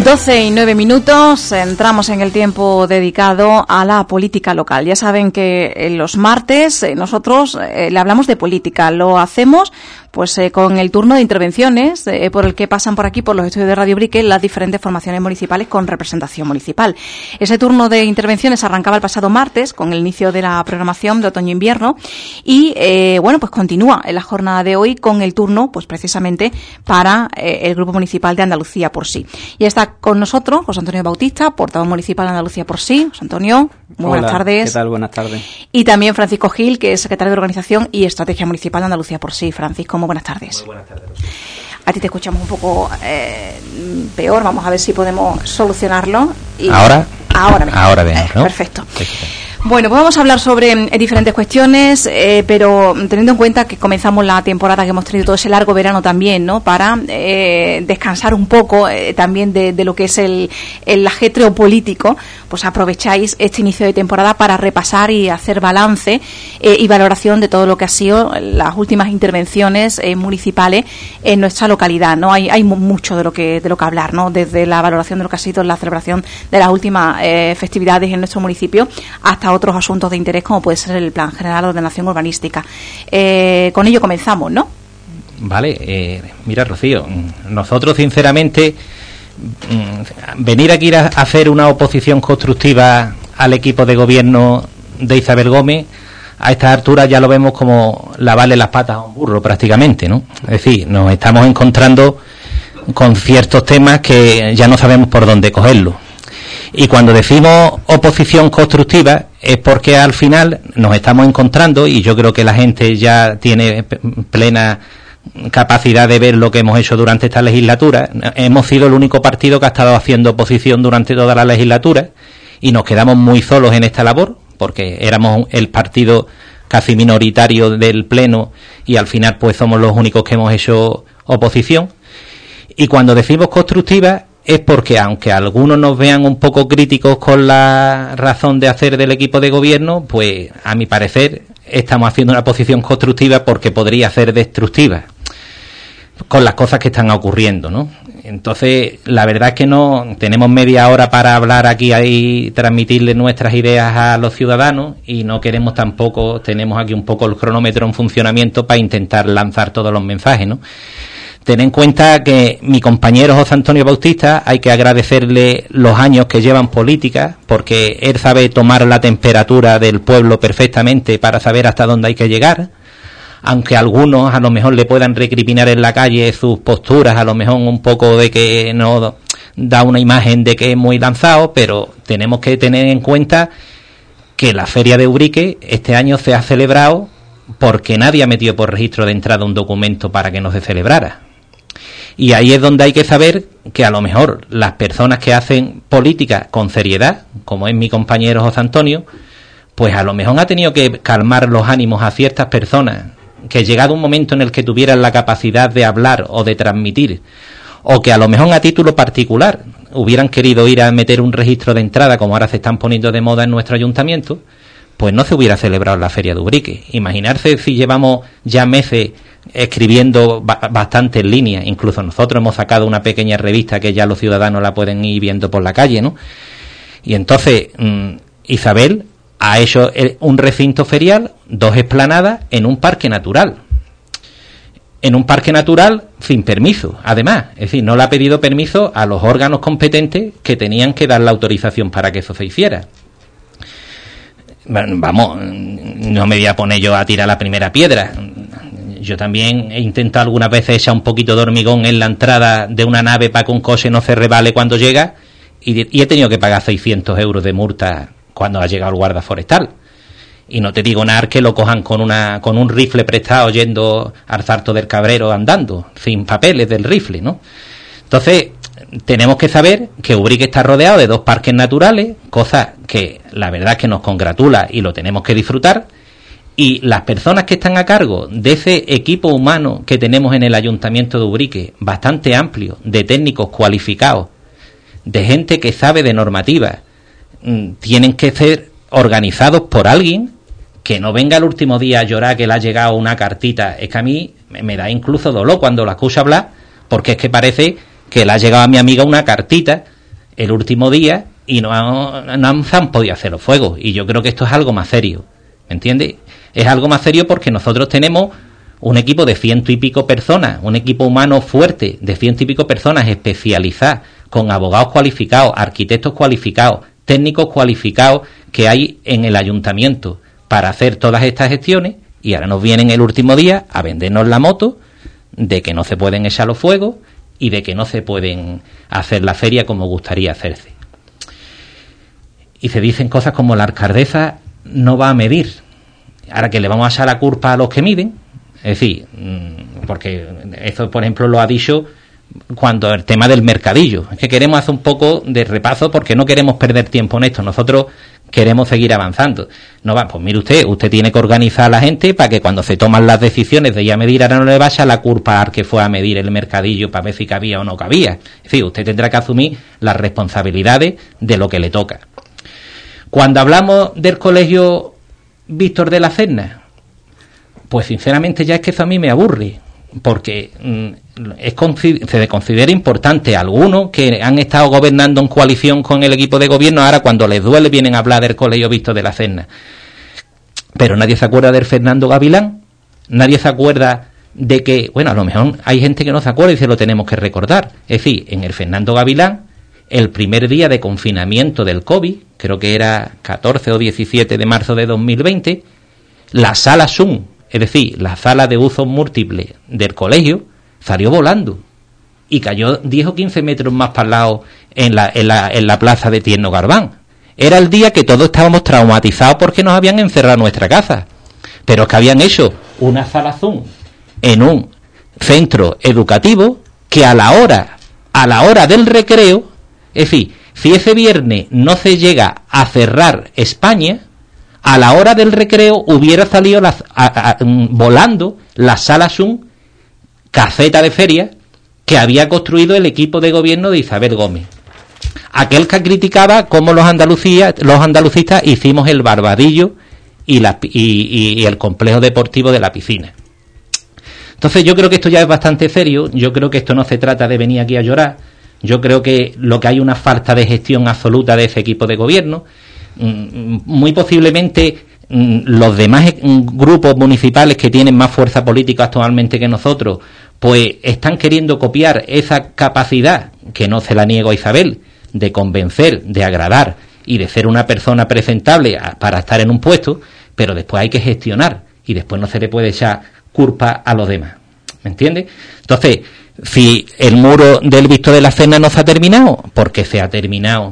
12:09, entramos en el tiempo dedicado a la política local. Ya saben que los martes nosotros le hablamos de política, lo hacemos pues con el turno de intervenciones por el que pasan por aquí, por los estudios de Radio Ubrique, las diferentes formaciones municipales con representación municipal. Ese turno de intervenciones arrancaba el pasado martes con el inicio de la programación de otoño-invierno y pues continúa en la jornada de hoy con el turno pues precisamente para el Grupo Municipal de Andalucía por Sí. Y está con nosotros José Antonio Bautista, portavoz municipal de Andalucía por Sí. José Antonio, muy buenas tardes. ¿Qué tal? Buenas tardes. Y también Francisco Gil, que es secretario de Organización y Estrategia Municipal de Andalucía por Sí. Francisco, muy buenas tardes. Muy buenas tardes. A ti te escuchamos un poco peor, vamos a ver si podemos solucionarlo. Y ¿Ahora? Ahora bien, ¿no? Perfecto. Bueno, pues vamos a hablar sobre diferentes cuestiones, pero teniendo en cuenta que comenzamos la temporada, que hemos tenido todo ese largo verano también, ¿no? Para descansar un poco también de lo que es el ajetreo político, pues aprovecháis este inicio de temporada para repasar y hacer balance y valoración de todo lo que ha sido las últimas intervenciones municipales en nuestra localidad, ¿no? Hay mucho de lo que hablar, ¿no? Desde la valoración de lo que ha sido la celebración de las últimas festividades en nuestro municipio hasta otros asuntos de interés como puede ser el Plan General de Ordenación Urbanística. Con ello comenzamos, ¿no? Vale, mira, Rocío, nosotros sinceramente venir aquí a hacer una oposición constructiva al equipo de gobierno de Isabel Gómez a estas alturas ya lo vemos como lavarle las patas a un burro prácticamente, ¿no? Es decir, nos estamos encontrando con ciertos temas que ya no sabemos por dónde cogerlo. Y cuando decimos oposición constructiva es porque al final nos estamos encontrando, y yo creo que la gente ya tiene plena capacidad de ver lo que hemos hecho durante esta legislatura. Hemos sido el único partido que ha estado haciendo oposición durante toda la legislatura y nos quedamos muy solos en esta labor porque éramos el partido casi minoritario del Pleno y al final pues somos los únicos que hemos hecho oposición. Y cuando decimos constructiva es porque aunque algunos nos vean un poco críticos con la razón de hacer del equipo de gobierno, pues a mi parecer estamos haciendo una posición constructiva porque podría ser destructiva con las cosas que están ocurriendo, ¿no? Entonces, la verdad es que no tenemos media hora para hablar aquí y transmitirle nuestras ideas a los ciudadanos y no queremos tampoco, tenemos aquí un poco el cronómetro en funcionamiento para intentar lanzar todos los mensajes, ¿no? Ten en cuenta que mi compañero José Antonio Bautista hay que agradecerle los años que lleva en política porque él sabe tomar la temperatura del pueblo perfectamente para saber hasta dónde hay que llegar, aunque algunos a lo mejor le puedan recriminar en la calle sus posturas, a lo mejor un poco de que no da una imagen de que es muy lanzado, pero tenemos que tener en cuenta que la Feria de Ubrique este año se ha celebrado porque nadie ha metido por registro de entrada un documento para que no se celebrara. Y ahí es donde hay que saber que a lo mejor las personas que hacen política con seriedad, como es mi compañero José Antonio, pues a lo mejor ha tenido que calmar los ánimos a ciertas personas que llegado un momento en el que tuvieran la capacidad de hablar o de transmitir, o que a lo mejor a título particular hubieran querido ir a meter un registro de entrada, como ahora se están poniendo de moda en nuestro ayuntamiento, pues no se hubiera celebrado la Feria de Ubrique. Imaginarse si llevamos ya meses escribiendo bastante en línea, incluso nosotros hemos sacado una pequeña revista que ya los ciudadanos la pueden ir viendo por la calle, ¿no? Y entonces Isabel ha hecho un recinto ferial, 2 explanadas en un parque natural. En un parque natural sin permiso, además. Es decir, no le ha pedido permiso a los órganos competentes que tenían que dar la autorización para que eso se hiciera. Vamos, no me voy a poner yo a tirar la primera piedra. Yo también he intentado algunas veces echar un poquito de hormigón en la entrada de una nave para que un coche no se rebale cuando llega y he tenido que pagar 600 euros de multa cuando ha llegado el guarda forestal. Y no te digo nada que lo cojan con un rifle prestado yendo al Salto del Cabrero andando, sin papeles del rifle, ¿no? Entonces, tenemos que saber que Ubrique está rodeado de 2 parques naturales, cosa que la verdad es que nos congratula y lo tenemos que disfrutar. Y las personas que están a cargo de ese equipo humano que tenemos en el Ayuntamiento de Ubrique, bastante amplio, de técnicos cualificados, de gente que sabe de normativa, tienen que ser organizados por alguien que no venga el último día a llorar que le ha llegado una cartita. Es que a mí me da incluso dolor cuando la escucho hablar, porque es que parece que le ha llegado a mi amiga una cartita el último día y no se han podido hacer los fuegos. Y yo creo que esto es algo más serio, ¿me entiendes? Es algo más serio porque nosotros tenemos un equipo de 100 y pico personas, un equipo humano fuerte de 100 y pico personas especializadas, con abogados cualificados, arquitectos cualificados, técnicos cualificados que hay en el ayuntamiento para hacer todas estas gestiones, y ahora nos vienen el último día a vendernos la moto de que no se pueden echar los fuegos y de que no se pueden hacer la feria como gustaría hacerse. Y se dicen cosas como la alcaldesa no va a medir. Ahora que le vamos a echar la culpa a los que miden, es decir, porque esto, por ejemplo, lo ha dicho cuando el tema del mercadillo. Es que queremos hacer un poco de repaso porque no queremos perder tiempo en esto. Nosotros queremos seguir avanzando. No va, pues mire usted tiene que organizar a la gente para que cuando se toman las decisiones de ir a medir, ahora no le vaya la culpa al que fue a medir el mercadillo para ver si cabía o no cabía. Es decir, usted tendrá que asumir las responsabilidades de lo que le toca. Cuando hablamos del colegio Víctor de la Serna, pues sinceramente ya es que eso a mí me aburre, porque se considera importante a algunos que han estado gobernando en coalición con el equipo de gobierno, ahora cuando les duele vienen a hablar del colegio Víctor de la Serna. Pero nadie se acuerda del Fernando Gavilán, nadie se acuerda de que, bueno, a lo mejor hay gente que no se acuerda y se lo tenemos que recordar. Es decir, en el Fernando Gavilán, el primer día de confinamiento del COVID, creo que era 14 o 17 de marzo de 2020, la sala Zoom, es decir, la sala de uso múltiple del colegio, salió volando y cayó 10 o 15 metros más para el lado en la plaza de Tierno Garbán. Era el día que todos estábamos traumatizados porque nos habían encerrado en nuestra casa. Pero es que habían hecho una sala Zoom en un centro educativo que a la hora del recreo, es decir, si ese viernes no se llega a cerrar España, a la hora del recreo hubiera salido volando la sala Zoom, caseta de feria, que había construido el equipo de gobierno de Isabel Gómez. Aquel que criticaba cómo los andalucistas hicimos el Barbadillo y el complejo deportivo de la piscina. Entonces yo creo que esto ya es bastante serio. Yo creo que esto no se trata de venir aquí a llorar. Yo creo que lo que hay una falta de gestión absoluta de ese equipo de gobierno. Muy posiblemente los demás grupos municipales que tienen más fuerza política actualmente que nosotros, pues están queriendo copiar esa capacidad, que no se la niego a Isabel, de convencer, de agradar y de ser una persona presentable para estar en un puesto, pero después hay que gestionar y después no se le puede echar culpa a los demás. ¿Me entiendes? Entonces, si el muro del Víctor de la Serna no se ha terminado, porque se ha terminado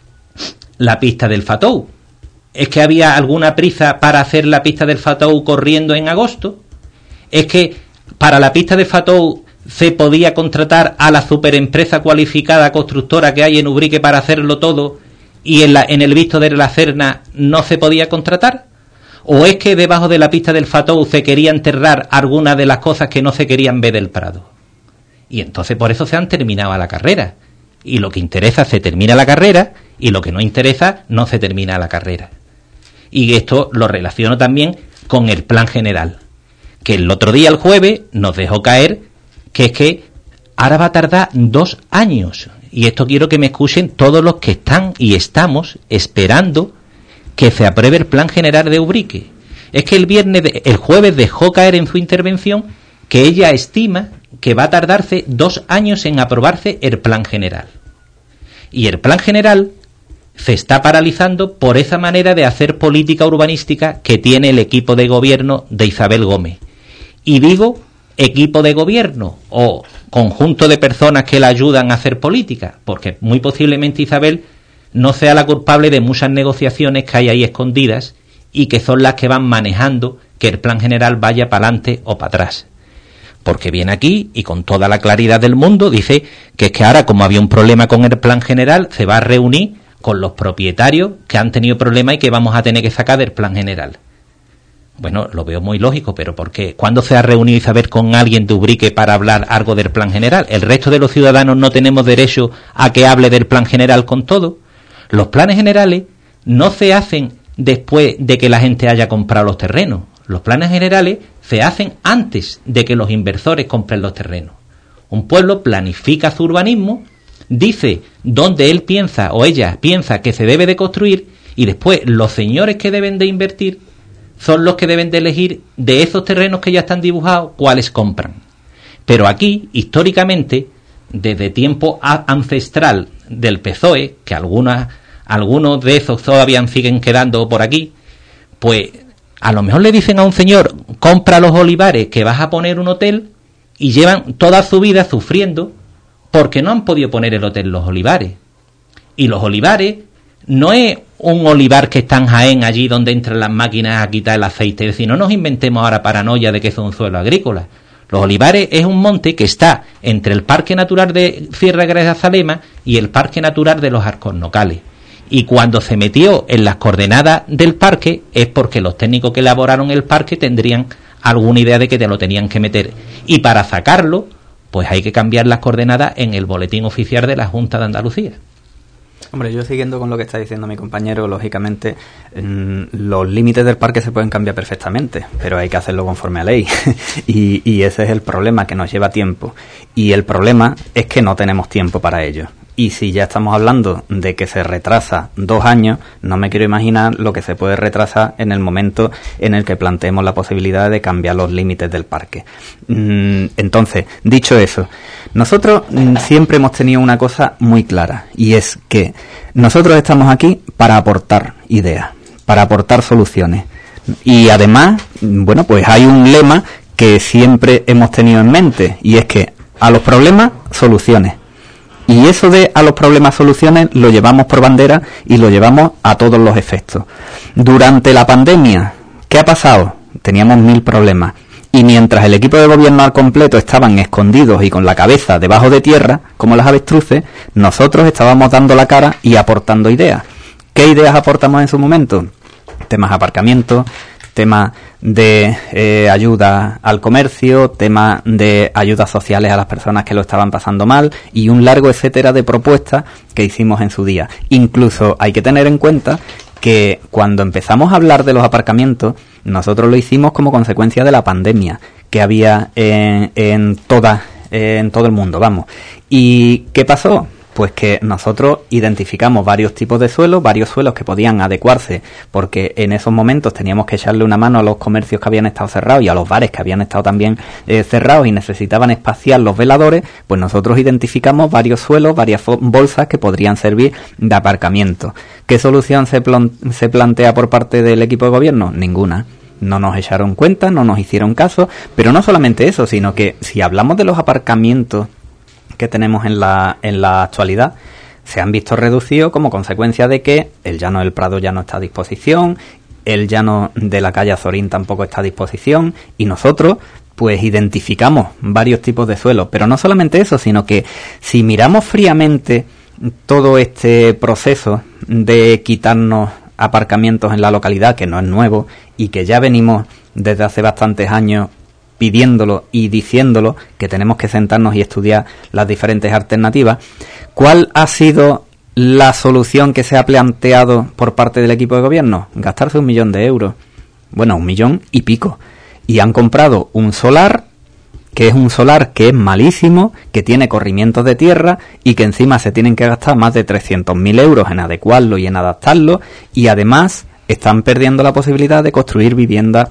la pista del Fatou. ¿Es que había alguna prisa para hacer la pista del Fatou corriendo en agosto? ¿Es que para la pista del Fatou se podía contratar a la superempresa cualificada constructora que hay en Ubrique para hacerlo todo y en el Víctor de la Serna no se podía contratar? ¿O es que debajo de la pista del Fatou se quería enterrar algunas de las cosas que no se querían ver del Prado? Y entonces por eso se han terminado la carrera. Y lo que interesa se termina la carrera y lo que no interesa no se termina la carrera. Y esto lo relaciono también con el plan general, que el otro día, el jueves, nos dejó caer que es que ahora va a tardar 2 años. Y esto quiero que me escuchen todos los que están y estamos esperando que se apruebe el plan general de Ubrique. Es que el jueves dejó caer en su intervención que ella estima que va a tardarse 2 años en aprobarse el plan general. Y el plan general se está paralizando por esa manera de hacer política urbanística que tiene el equipo de gobierno de Isabel Gómez. Y digo equipo de gobierno o conjunto de personas que la ayudan a hacer política, porque muy posiblemente Isabel no sea la culpable de muchas negociaciones que hay ahí escondidas y que son las que van manejando que el plan general vaya para adelante o para atrás. Porque viene aquí y con toda la claridad del mundo dice que es que ahora, como había un problema con el plan general, se va a reunir con los propietarios que han tenido problemas y que vamos a tener que sacar del plan general. Bueno, lo veo muy lógico, pero ¿por qué? ¿Cuándo se ha reunido Isabel con alguien de Ubrique para hablar algo del plan general? ¿El resto de los ciudadanos no tenemos derecho a que hable del plan general con todo? Los planes generales no se hacen después de que la gente haya comprado los terrenos. Los planes generales se hacen antes de que los inversores compren los terrenos. Un pueblo planifica su urbanismo, dice dónde él piensa o ella piensa que se debe de construir, y después los señores que deben de invertir son los que deben de elegir de esos terrenos que ya están dibujados cuáles compran. Pero aquí, históricamente, desde tiempo ancestral del PSOE, que algunos de esos todavía siguen quedando por aquí, pues a lo mejor le dicen a un señor, compra los olivares que vas a poner un hotel, y llevan toda su vida sufriendo porque no han podido poner el hotel Los Olivares. Y Los Olivares no es un olivar que está en Jaén, allí donde entran las máquinas a quitar el aceite. Es decir, no nos inventemos ahora paranoia de que es un suelo agrícola. Los Olivares es un monte que está entre el Parque Natural de Sierra de Grazalema y el Parque Natural de los Alcornocales. Y cuando se metió en las coordenadas del parque es porque los técnicos que elaboraron el parque tendrían alguna idea de que te lo tenían que meter. Y para sacarlo, pues hay que cambiar las coordenadas en el boletín oficial de la Junta de Andalucía. Hombre, yo siguiendo con lo que está diciendo mi compañero, lógicamente los límites del parque se pueden cambiar perfectamente, pero hay que hacerlo conforme a ley y ese es el problema, que nos lleva tiempo, y el problema es que no tenemos tiempo para ello. Y si ya estamos hablando de que se retrasa 2 años, no me quiero imaginar lo que se puede retrasar en el momento en el que planteemos la posibilidad de cambiar los límites del parque. Entonces, dicho eso, nosotros siempre hemos tenido una cosa muy clara, y es que nosotros estamos aquí para aportar ideas, para aportar soluciones. Y además, bueno, pues hay un lema que siempre hemos tenido en mente, y es que a los problemas, soluciones. Y eso de a los problemas soluciones lo llevamos por bandera y lo llevamos a todos los efectos. Durante la pandemia, ¿qué ha pasado? Teníamos 1000 problemas. Y mientras el equipo de gobierno al completo estaban escondidos y con la cabeza debajo de tierra, como las avestruces, nosotros estábamos dando la cara y aportando ideas. ¿Qué ideas aportamos en su momento? Temas de aparcamiento, temas de ayuda al comercio, temas de ayudas sociales a las personas que lo estaban pasando mal y un largo etcétera de propuestas que hicimos en su día. Incluso hay que tener en cuenta que cuando empezamos a hablar de los aparcamientos, nosotros lo hicimos como consecuencia de la pandemia que había en todo el mundo, vamos. ¿Y qué pasó? Pues que nosotros identificamos varios tipos de suelos, varios suelos que podían adecuarse, porque en esos momentos teníamos que echarle una mano a los comercios que habían estado cerrados y a los bares que habían estado también cerrados y necesitaban espaciar los veladores. Pues nosotros identificamos varios suelos, varias bolsas que podrían servir de aparcamiento. ¿Qué solución se plantea por parte del equipo de gobierno? Ninguna. No nos echaron cuenta, no nos hicieron caso, pero no solamente eso, sino que si hablamos de los aparcamientos que tenemos en la actualidad, se han visto reducidos como consecuencia de que el llano del Prado ya no está a disposición, el llano de la calle Azorín tampoco está a disposición, y nosotros pues identificamos varios tipos de suelos. Pero no solamente eso, sino que si miramos fríamente todo este proceso de quitarnos aparcamientos en la localidad, que no es nuevo y que ya venimos desde hace bastantes años pidiéndolo y diciéndolo, que tenemos que sentarnos y estudiar las diferentes alternativas, ¿cuál ha sido la solución que se ha planteado por parte del equipo de gobierno? Gastarse 1 millón de euros. Bueno, 1 millón y pico. Y han comprado un solar, que es un solar que es malísimo, que tiene corrimientos de tierra y que encima se tienen que gastar más de 300.000 euros en adecuarlo y en adaptarlo, y además están perdiendo la posibilidad de construir viviendas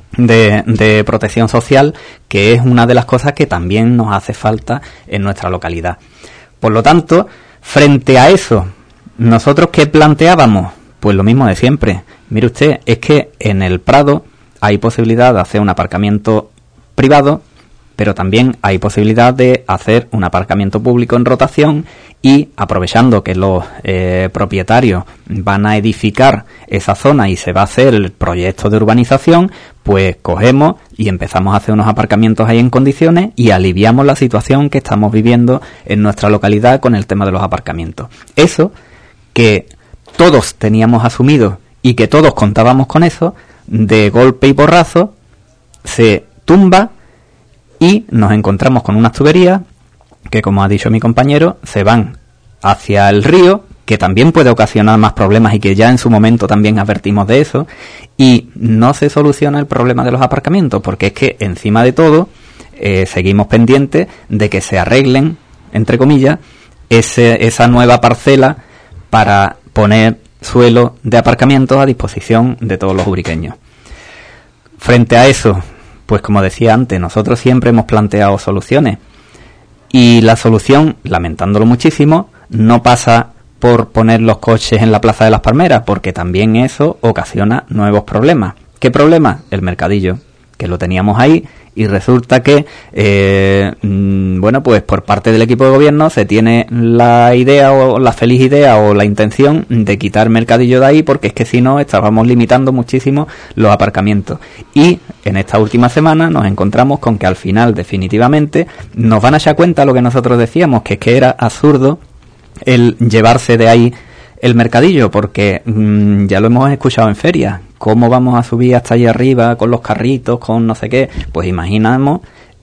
de protección social, que es una de las cosas que también nos hace falta en nuestra localidad. Por lo tanto, frente a eso, ¿nosotros qué planteábamos? Pues lo mismo de siempre. Mire usted, es que en el Prado hay posibilidad de hacer un aparcamiento privado, pero también hay posibilidad de hacer un aparcamiento público en rotación, y aprovechando que los propietarios van a edificar esa zona y se va a hacer el proyecto de urbanización, pues cogemos y empezamos a hacer unos aparcamientos ahí en condiciones y aliviamos la situación que estamos viviendo en nuestra localidad con el tema de los aparcamientos. Eso que todos teníamos asumido y que todos contábamos con eso, de golpe y porrazo se tumba y nos encontramos con unas tuberías que, como ha dicho mi compañero, se van hacia el río, que también puede ocasionar más problemas y que ya en su momento también advertimos de eso, y no se soluciona el problema de los aparcamientos, porque es que encima de todo seguimos pendientes de que se arreglen, entre comillas, esa nueva parcela para poner suelo de aparcamientos a disposición de todos los ubriqueños. Frente a eso, pues como decía antes, nosotros siempre hemos planteado soluciones, y la solución, lamentándolo muchísimo, no pasa por poner los coches en la Plaza de las Palmeras, porque también eso ocasiona nuevos problemas. ¿Qué problema? El mercadillo, que lo teníamos ahí, y resulta que, bueno, pues por parte del equipo de gobierno se tiene la idea o la feliz idea o la intención de quitar mercadillo de ahí, porque es que si no estábamos limitando muchísimo los aparcamientos. Y en esta última semana nos encontramos con que al final definitivamente nos van a echar cuenta lo que nosotros decíamos, que es que era absurdo el llevarse de ahí el mercadillo, porque ya lo hemos escuchado en ferias. ¿Cómo vamos a subir hasta allí arriba con los carritos, con no sé qué? Pues imaginémonos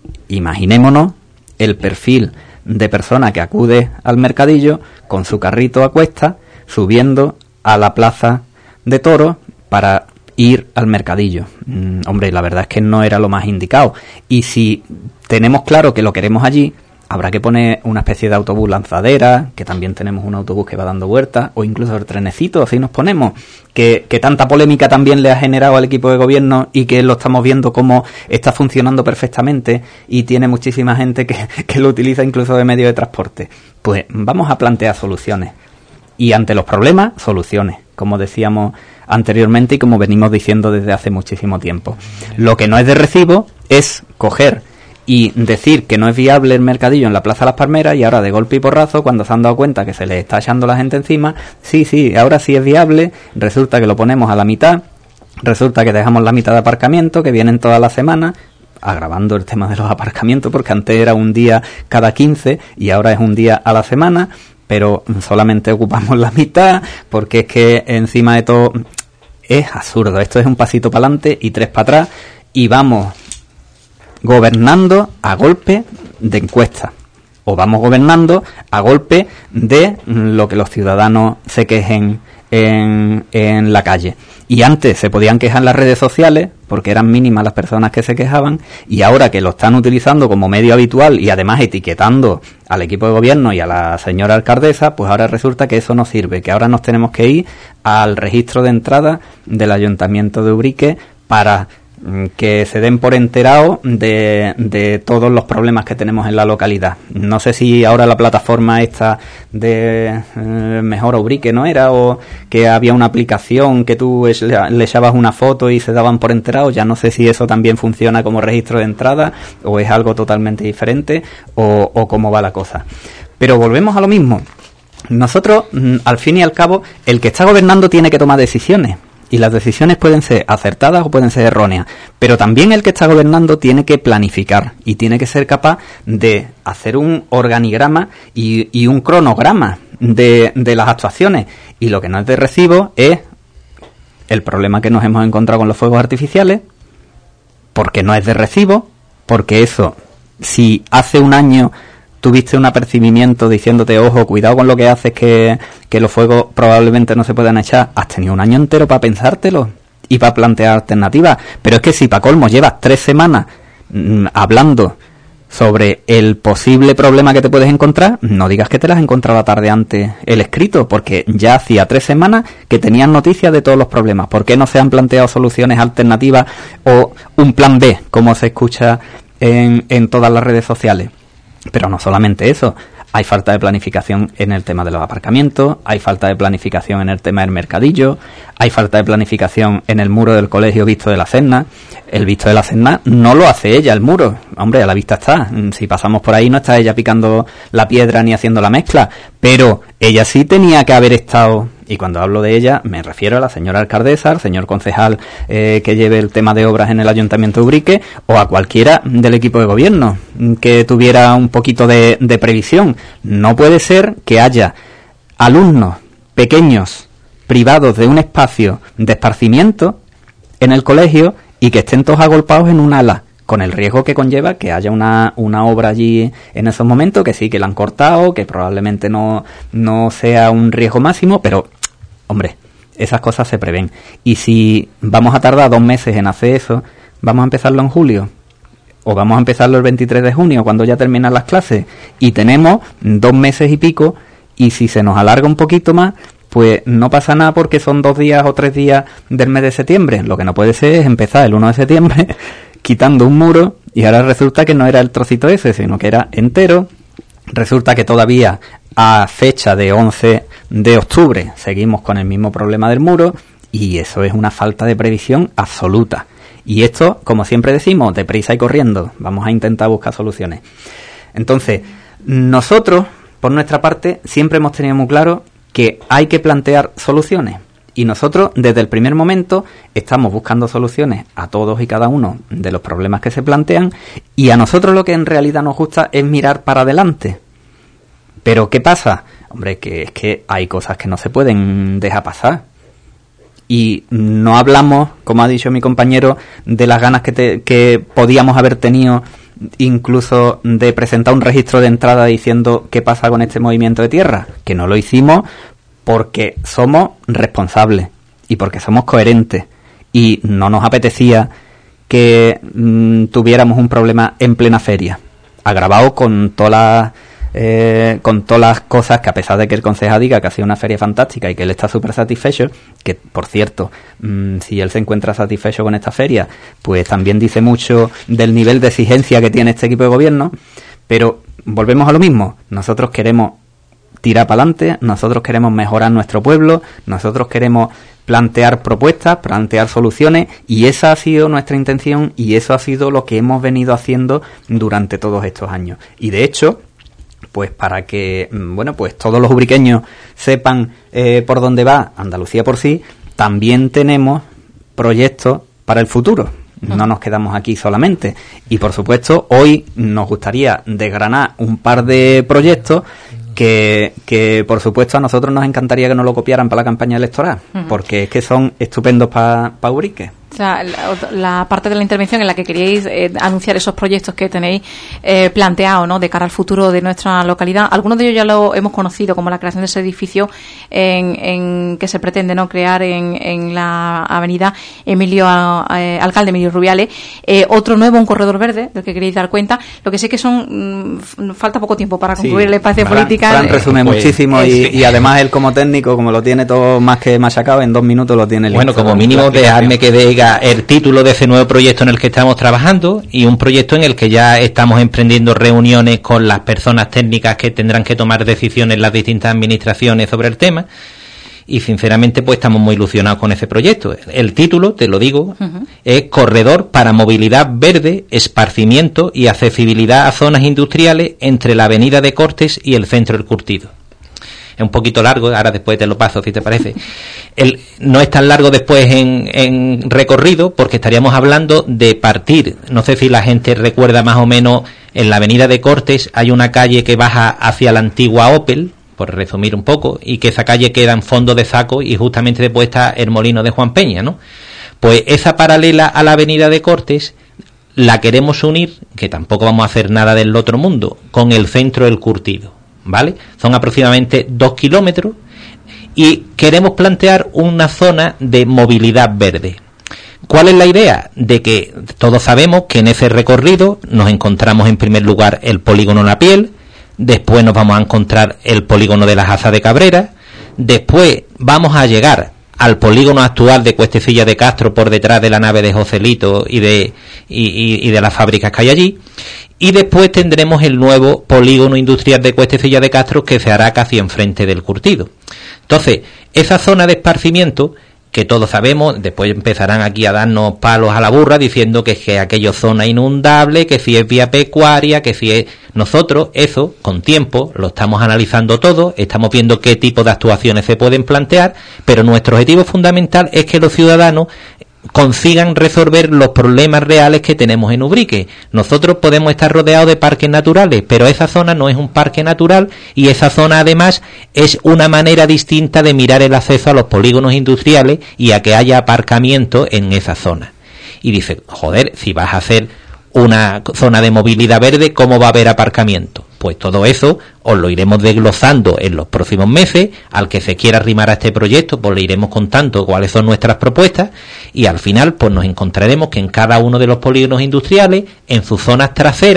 el perfil de persona que acude al mercadillo con su carrito a cuestas, subiendo a la plaza de toros para ir al mercadillo. Hombre, la verdad es que no era lo más indicado. Y si tenemos claro que lo queremos allí, habrá que poner una especie de autobús lanzadera, que también tenemos un autobús que va dando vueltas, o incluso el trenecito, así nos ponemos, que tanta polémica también le ha generado al equipo de gobierno y que lo estamos viendo como está funcionando perfectamente y tiene muchísima gente que lo utiliza incluso de medio de transporte. Pues vamos a plantear soluciones. Y ante los problemas, soluciones, como decíamos anteriormente y como venimos diciendo desde hace muchísimo tiempo. Lo que no es de recibo es coger y decir que no es viable el mercadillo en la Plaza de las Palmeras, y ahora de golpe y porrazo, cuando se han dado cuenta que se les está echando la gente encima, sí, ahora sí es viable, resulta que lo ponemos a la mitad, resulta que dejamos la mitad de aparcamiento, que vienen todas las semanas, agravando el tema de los aparcamientos, porque antes era un día cada 15 y ahora es un día a la semana, pero solamente ocupamos la mitad, porque es que encima de todo es absurdo. Esto es un pasito para adelante y 3 para atrás, y vamos gobernando a golpe de encuestas, o vamos gobernando a golpe de lo que los ciudadanos se quejen en la calle. Y antes se podían quejar en las redes sociales porque eran mínimas las personas que se quejaban, y ahora que lo están utilizando como medio habitual y además etiquetando al equipo de gobierno y a la señora alcaldesa, pues ahora resulta que eso no sirve, que ahora nos tenemos que ir al registro de entrada del Ayuntamiento de Ubrique para que se den por enterado de todos los problemas que tenemos en la localidad. No sé si ahora la plataforma esta de Mejor Ubrique, ¿no era? O que había una aplicación que tú le echabas una foto y se daban por enterado. Ya no sé si eso también funciona como registro de entrada o es algo totalmente diferente, o cómo va la cosa. Pero volvemos a lo mismo. Nosotros, al fin y al cabo, el que está gobernando tiene que tomar decisiones. Y las decisiones pueden ser acertadas o pueden ser erróneas, pero también el que está gobernando tiene que planificar y tiene que ser capaz de hacer un organigrama y un cronograma de las actuaciones. Y lo que no es de recibo es el problema que nos hemos encontrado con los fuegos artificiales, porque no es de recibo, porque eso, si hace un año tuviste un apercibimiento diciéndote, ojo, cuidado con lo que haces, que los fuegos probablemente no se puedan echar, has tenido un año entero para pensártelo y para plantear alternativas. Pero es que si para colmo llevas 3 semanas hablando sobre el posible problema que te puedes encontrar, no digas que te las has encontrado la tarde antes el escrito, porque ya hacía 3 semanas que tenían noticias de todos los problemas. ¿Por qué no se han planteado soluciones alternativas o un plan B, como se escucha en todas las redes sociales? Pero no solamente eso, hay falta de planificación en el tema de los aparcamientos, hay falta de planificación en el tema del mercadillo, hay falta de planificación en el muro del colegio Visto de la Serna. El Visto de la Serna no lo hace ella, el muro. Hombre, a la vista está. Si pasamos por ahí no está ella picando la piedra ni haciendo la mezcla, pero ella sí tenía que haber estado. Y cuando hablo de ella, me refiero a la señora alcaldesa, al señor concejal que lleve el tema de obras en el Ayuntamiento de Ubrique, o a cualquiera del equipo de gobierno que tuviera un poquito de previsión. No puede ser que haya alumnos pequeños privados de un espacio de esparcimiento en el colegio y que estén todos agolpados en un ala, con el riesgo que conlleva que haya una obra allí en esos momentos, que sí, que la han cortado, que probablemente no sea un riesgo máximo, pero, hombre, esas cosas se prevén. Y si vamos a tardar 2 meses en hacer eso, ¿vamos a empezarlo en julio? ¿O vamos a empezarlo el 23 de junio, cuando ya terminan las clases? Y tenemos 2 meses y pico y si se nos alarga un poquito más, pues no pasa nada porque son 2 días o 3 días del mes de septiembre. Lo que no puede ser es empezar el 1 de septiembre quitando un muro y ahora resulta que no era el trocito ese, sino que era entero. Resulta que todavía a fecha de 11 de octubre seguimos con el mismo problema del muro y eso es una falta de previsión absoluta. Y esto, como siempre decimos, deprisa y corriendo. Vamos a intentar buscar soluciones. Entonces, nosotros, por nuestra parte, siempre hemos tenido muy claro que hay que plantear soluciones. Y nosotros, desde el primer momento, estamos buscando soluciones a todos y cada uno de los problemas que se plantean. Y a nosotros lo que en realidad nos gusta es mirar para adelante. Pero, ¿qué pasa? Hombre, que es que hay cosas que no se pueden dejar pasar. Y no hablamos, como ha dicho mi compañero, de las ganas que podíamos haber tenido incluso de presentar un registro de entrada diciendo qué pasa con este movimiento de tierra, que no lo hicimos porque somos responsables y porque somos coherentes y no nos apetecía que tuviéramos un problema en plena feria, agravado con todas las cosas que, a pesar de que el concejal diga que ha sido una feria fantástica y que él está súper satisfecho, que por cierto, si él se encuentra satisfecho con esta feria, pues también dice mucho del nivel de exigencia que tiene este equipo de gobierno. Pero volvemos a lo mismo, nosotros queremos tirar para adelante, nosotros queremos mejorar nuestro pueblo, nosotros queremos plantear propuestas, plantear soluciones, y esa ha sido nuestra intención y eso ha sido lo que hemos venido haciendo durante todos estos años. Y de hecho, pues para que, bueno, pues todos los ubriqueños sepan por dónde va Andalucía por sí, también tenemos proyectos para el futuro. No nos quedamos aquí solamente. Y por supuesto, hoy nos gustaría desgranar un par de proyectos que por supuesto a nosotros nos encantaría que nos lo copiaran para la campaña electoral, porque es que son estupendos para Ubrique. O sea, la parte de la intervención en la que queríais anunciar esos proyectos que tenéis planteados, ¿no?, de cara al futuro de nuestra localidad. Algunos de ellos ya lo hemos conocido, como la creación de ese edificio en que se pretende, ¿no?, crear en la avenida Alcalde Emilio Rubiales. Otro nuevo, un corredor verde, del que queréis dar cuenta. Lo que sé que falta poco tiempo para concluir el espacio política. Fran resume muchísimo y además él, como técnico, como lo tiene todo más que machacado, en 2 minutos lo tiene listo. Bueno, como mínimo dejarme que diga el título de ese nuevo proyecto en el que estamos trabajando, y un proyecto en el que ya estamos emprendiendo reuniones con las personas técnicas que tendrán que tomar decisiones en las distintas administraciones sobre el tema, y sinceramente pues estamos muy ilusionados con ese proyecto. El título, te lo digo, es Corredor para Movilidad Verde, Esparcimiento y Accesibilidad a Zonas Industriales entre la Avenida de Cortes y el Centro del Curtido. Es un poquito largo, ahora después te lo paso si te parece. No es tan largo después en recorrido, porque estaríamos hablando de partir, no sé si la gente recuerda más o menos, en la Avenida de Cortes hay una calle que baja hacia la antigua Opel, por resumir un poco, y que esa calle queda en fondo de saco y justamente después está el molino de Juan Peña, ¿no? Pues esa paralela a la Avenida de Cortes la queremos unir, que tampoco vamos a hacer nada del otro mundo, con el Centro del Curtido, ¿vale? Son aproximadamente 2 kilómetros y queremos plantear una zona de movilidad verde. ¿Cuál es la idea? De que todos sabemos que en ese recorrido nos encontramos en primer lugar el polígono La Piel, después nos vamos a encontrar el polígono de las Azas de Cabrera, después vamos a llegar al polígono actual de Cuestecilla de Castro por detrás de la nave de Joselito y de las fábricas que hay allí, y después tendremos el nuevo polígono industrial de Cuestecilla de Castro, que se hará casi enfrente del Curtido. Entonces, esa zona de esparcimiento, que todos sabemos, después empezarán aquí a darnos palos a la burra diciendo que es que aquello zona inundable, que si es vía pecuaria, que si es... Nosotros eso, con tiempo, lo estamos analizando todo, estamos viendo qué tipo de actuaciones se pueden plantear, pero nuestro objetivo fundamental es que los ciudadanos consigan resolver los problemas reales que tenemos en Ubrique. Nosotros podemos estar rodeados de parques naturales, pero esa zona no es un parque natural, y esa zona además es una manera distinta de mirar el acceso a los polígonos industriales y a que haya aparcamiento en esa zona. Y dice, joder, si vas a hacer una zona de movilidad verde, ¿cómo va a haber aparcamiento? Pues todo eso os lo iremos desglosando en los próximos meses. Al que se quiera arrimar a este proyecto, pues le iremos contando cuáles son nuestras propuestas, y al final pues nos encontraremos que en cada uno de los polígonos industriales, en sus zonas traseras,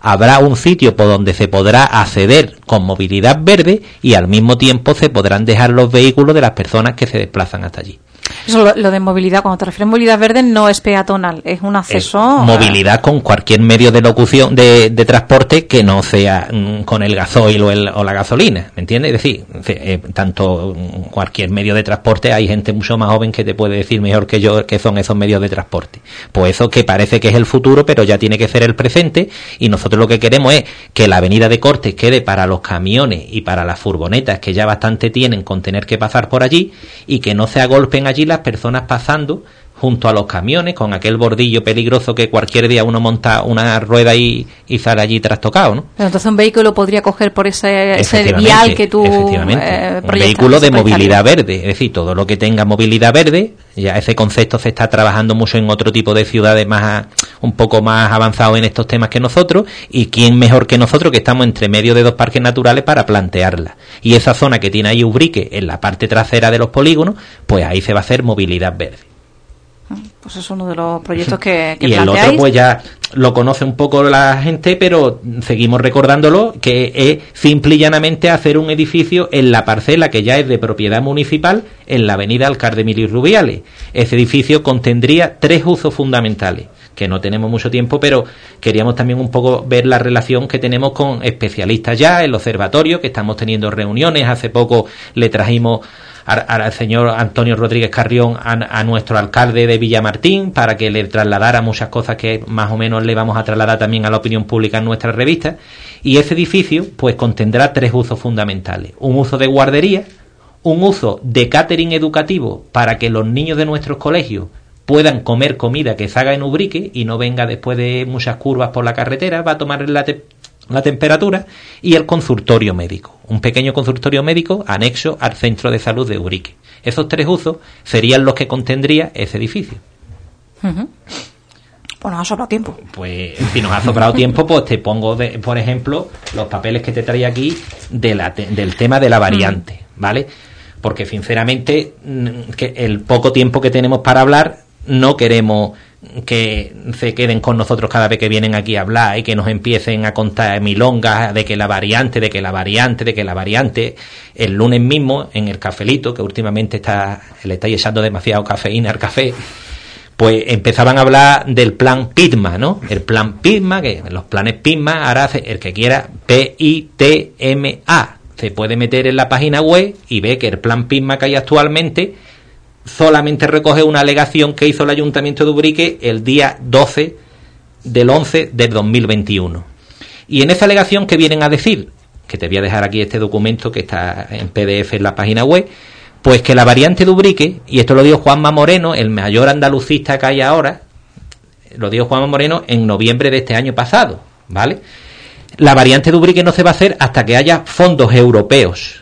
habrá un sitio por donde se podrá acceder con movilidad verde y al mismo tiempo se podrán dejar los vehículos de las personas que se desplazan hasta allí. Eso, lo de movilidad, cuando te refieres a movilidad verde, no es peatonal, es un acceso... movilidad con cualquier medio de locución de transporte que no sea con el gasoil o la gasolina, ¿me entiendes? Es decir, tanto cualquier medio de transporte, hay gente mucho más joven que te puede decir mejor que yo qué son esos medios de transporte. Pues eso que parece que es el futuro, pero ya tiene que ser el presente, y nosotros lo que queremos es que la avenida de Cortes quede para los camiones y para las furgonetas, que ya bastante tienen con tener que pasar por allí, y que no se agolpen allí las personas pasando junto a los camiones con aquel bordillo peligroso que cualquier día uno monta una rueda y sale allí trastocado, ¿no? Pero entonces un vehículo podría coger por ese vial que tú un vehículo de movilidad verde, es decir, todo lo que tenga movilidad verde, ya ese concepto se está trabajando mucho en otro tipo de ciudades un poco más avanzados en estos temas que nosotros, y quién mejor que nosotros, que estamos entre medio de dos parques naturales, para plantearla. Y esa zona que tiene ahí Ubrique, en la parte trasera de los polígonos, pues ahí se va a hacer movilidad verde. Pues es uno de los proyectos que y planteáis. El otro pues ya lo conoce un poco la gente, pero seguimos recordándolo, que es simple y llanamente hacer un edificio en la parcela que ya es de propiedad municipal en la avenida Alcalde Emilio Rubiales. Ese edificio contendría 3 usos fundamentales, que no tenemos mucho tiempo, pero queríamos también un poco ver la relación que tenemos con especialistas ya, el observatorio, que estamos teniendo reuniones. Hace poco le trajimos al señor Antonio Rodríguez Carrión a nuestro alcalde de Villamartín para que le trasladara muchas cosas que más o menos le vamos a trasladar también a la opinión pública en nuestra revista. Y ese edificio pues contendrá 3 usos fundamentales: un uso de guardería, un uso de catering educativo para que los niños de nuestros colegios puedan comer comida que se haga en Ubrique y no venga después de muchas curvas por la carretera, va a tomar la temperatura, y el consultorio médico, un pequeño consultorio médico anexo al centro de salud de Ubrique. Esos 3 usos serían los que contendría ese edificio. Uh-huh. Pues nos ha sobrado tiempo. Pues si nos ha sobrado tiempo, pues te pongo, por ejemplo, los papeles que te traía aquí del tema de la variante, ¿vale? Porque sinceramente, que el poco tiempo que tenemos para hablar, no queremos que se queden con nosotros cada vez que vienen aquí a hablar y que nos empiecen a contar milongas de que la variante. El lunes mismo, en el cafelito, que últimamente le estáis echando demasiado cafeína al café, pues empezaban a hablar del plan PITMA, ¿no? El plan PITMA, que los planes PITMA, ahora el que quiera, PITMA, se puede meter en la página web y ve que el plan PITMA que hay actualmente solamente recoge una alegación que hizo el Ayuntamiento de Ubrique el día 12 del 11 del 2021. Y en esa alegación, ¿qué vienen a decir? Que te voy a dejar aquí este documento que está en PDF en la página web. Pues que la variante de Ubrique, y esto lo dijo Juanma Moreno, el mayor andalucista que hay ahora, lo dijo Juanma Moreno en noviembre de este año pasado, ¿vale? La variante de Ubrique no se va a hacer hasta que haya fondos europeos.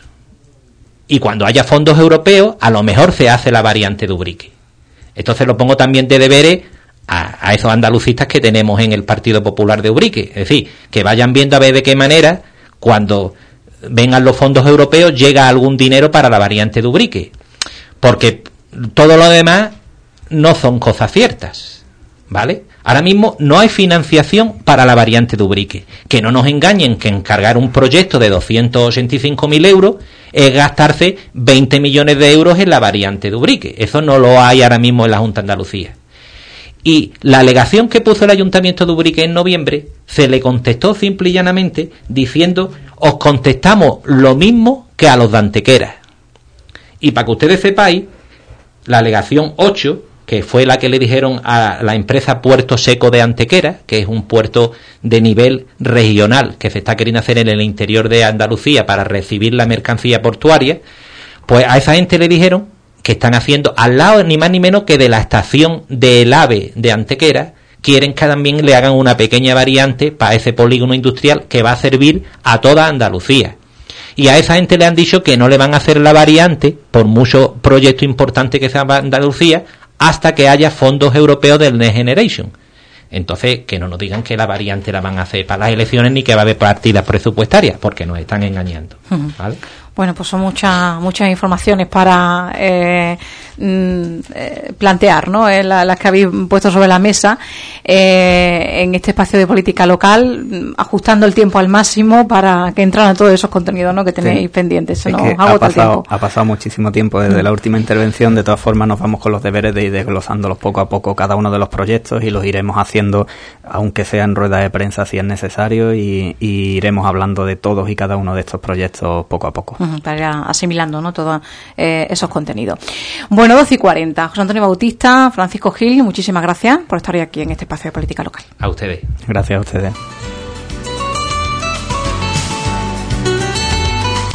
Y cuando haya fondos europeos, a lo mejor se hace la variante de Ubrique. Entonces lo pongo también de deberes a esos andalucistas que tenemos en el Partido Popular de Ubrique. Es decir, que vayan viendo a ver de qué manera, cuando vengan los fondos europeos, llega algún dinero para la variante de Ubrique. Porque todo lo demás no son cosas ciertas, ¿vale? Ahora mismo no hay financiación para la variante de Ubrique. Que no nos engañen que encargar un proyecto de 285.000 euros es gastarse 20 millones de euros en la variante de Ubrique. Eso no lo hay ahora mismo en la Junta de Andalucía. Y la alegación que puso el Ayuntamiento de Ubrique en noviembre se le contestó simple y llanamente diciendo: os contestamos lo mismo que a los de Antequera. Y para que ustedes sepáis, la alegación 8, que fue la que le dijeron a la empresa Puerto Seco de Antequera, que es un puerto de nivel regional que se está queriendo hacer en el interior de Andalucía para recibir la mercancía portuaria, pues a esa gente le dijeron que están haciendo al lado ni más ni menos que de la estación del AVE de Antequera, quieren que también le hagan una pequeña variante para ese polígono industrial que va a servir a toda Andalucía. Y a esa gente le han dicho que no le van a hacer la variante, por mucho proyecto importante que sea para Andalucía, hasta que haya fondos europeos del Next Generation. Entonces, que no nos digan que la variante la van a hacer para las elecciones ni que va a haber partidas presupuestarias, porque nos están engañando, ¿vale? Bueno, pues son muchas informaciones para plantear, ¿no? Las que habéis puesto sobre la mesa en este espacio de política local, ajustando el tiempo al máximo para que entraran todos esos contenidos, ¿no?, que tenéis pendientes. Eso nos agota el tiempo. Ha pasado muchísimo tiempo desde la última intervención. De todas formas, nos vamos con los deberes de ir desglosándolos poco a poco cada uno de los proyectos, y los iremos haciendo, aunque sea en rueda de prensa si es necesario, y iremos hablando de todos y cada uno de estos proyectos poco a poco. Para ir asimilando, ¿no?, todos esos contenidos. Bueno, 12:40. José Antonio Bautista, Francisco Gil, muchísimas gracias por estar hoy aquí en este espacio de política local. A ustedes. Gracias a ustedes.